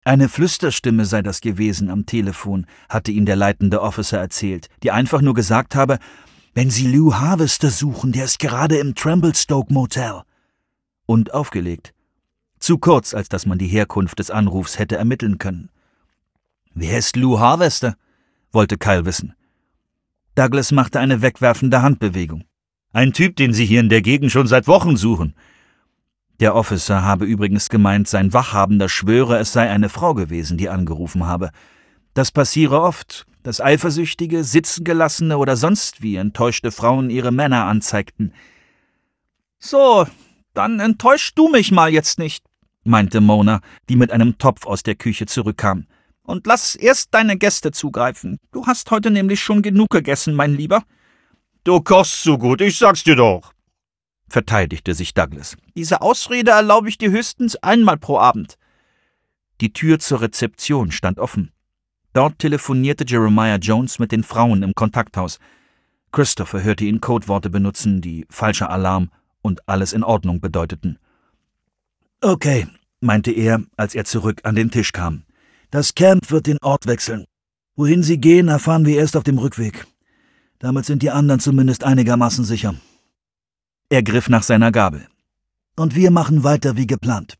Eine Flüsterstimme sei das gewesen am Telefon, hatte ihm der leitende Officer erzählt, die einfach nur gesagt habe, »Wenn Sie Lou Harvester suchen, der ist gerade im Tremblestoke Motel.« Und aufgelegt. Zu kurz, als dass man die Herkunft des Anrufs hätte ermitteln können. »Wer ist Lou Harvester?« wollte Kyle wissen. Douglas machte eine wegwerfende Handbewegung. »Ein Typ, den Sie hier in der Gegend schon seit Wochen suchen.« Der Officer habe übrigens gemeint, sein Wachhabender schwöre, es sei eine Frau gewesen, die angerufen habe. Das passiere oft, dass eifersüchtige, sitzengelassene oder sonst wie enttäuschte Frauen ihre Männer anzeigten. »So, dann enttäuschst du mich mal jetzt nicht«, meinte Mona, die mit einem Topf aus der Küche zurückkam. »Und lass erst deine Gäste zugreifen. Du hast heute nämlich schon genug gegessen, mein Lieber.« »Du kochst so gut, ich sag's dir doch«, verteidigte sich Douglas. »Diese Ausrede erlaube ich dir höchstens einmal pro Abend.« Die Tür zur Rezeption stand offen. Dort telefonierte Jeremiah Jones mit den Frauen im Kontakthaus. Christopher hörte ihn Codeworte benutzen, die falscher Alarm und alles in Ordnung bedeuteten. »Okay«, meinte er, als er zurück an den Tisch kam. »Das Camp wird den Ort wechseln. Wohin sie gehen, erfahren wir erst auf dem Rückweg. Damit sind die anderen zumindest einigermaßen sicher.« Er griff nach seiner Gabel. »Und wir machen weiter wie geplant.«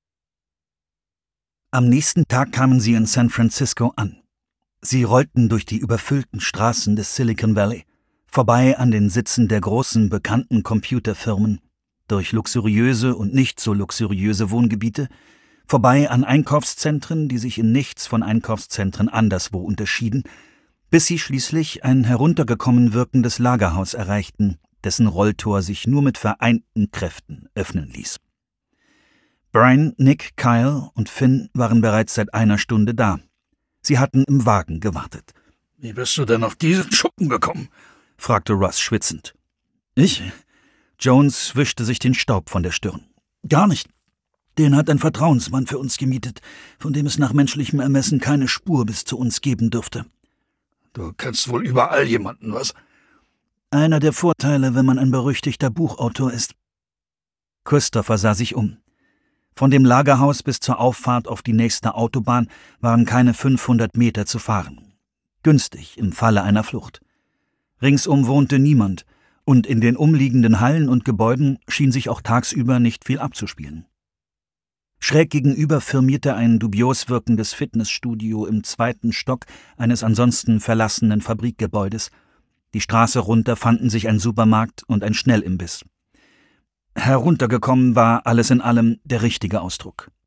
Am nächsten Tag kamen sie in San Francisco an. Sie rollten durch die überfüllten Straßen des Silicon Valley, vorbei an den Sitzen der großen, bekannten Computerfirmen, durch luxuriöse und nicht so luxuriöse Wohngebiete, vorbei an Einkaufszentren, die sich in nichts von Einkaufszentren anderswo unterschieden, bis sie schließlich ein heruntergekommen wirkendes Lagerhaus erreichten, dessen Rolltor sich nur mit vereinten Kräften öffnen ließ. Brian, Nick, Kyle und Finn waren bereits seit einer Stunde da. Sie hatten im Wagen gewartet. »Wie bist du denn auf diesen Schuppen gekommen?« fragte Russ schwitzend. »Ich?« Jones wischte sich den Staub von der Stirn. »Gar nicht. Den hat ein Vertrauensmann für uns gemietet, von dem es nach menschlichem Ermessen keine Spur bis zu uns geben dürfte.« »Du kennst wohl überall jemanden, was?« »Einer der Vorteile, wenn man ein berüchtigter Buchautor ist.« Christopher sah sich um. Von dem Lagerhaus bis zur Auffahrt auf die nächste Autobahn waren keine 500 Meter zu fahren. Günstig im Falle einer Flucht. Ringsum wohnte niemand, und in den umliegenden Hallen und Gebäuden schien sich auch tagsüber nicht viel abzuspielen. Schräg gegenüber firmierte ein dubios wirkendes Fitnessstudio im 2. Stock eines ansonsten verlassenen Fabrikgebäudes. Die Straße runter fanden sich ein Supermarkt und ein Schnellimbiss. Heruntergekommen war alles in allem der richtige Ausdruck.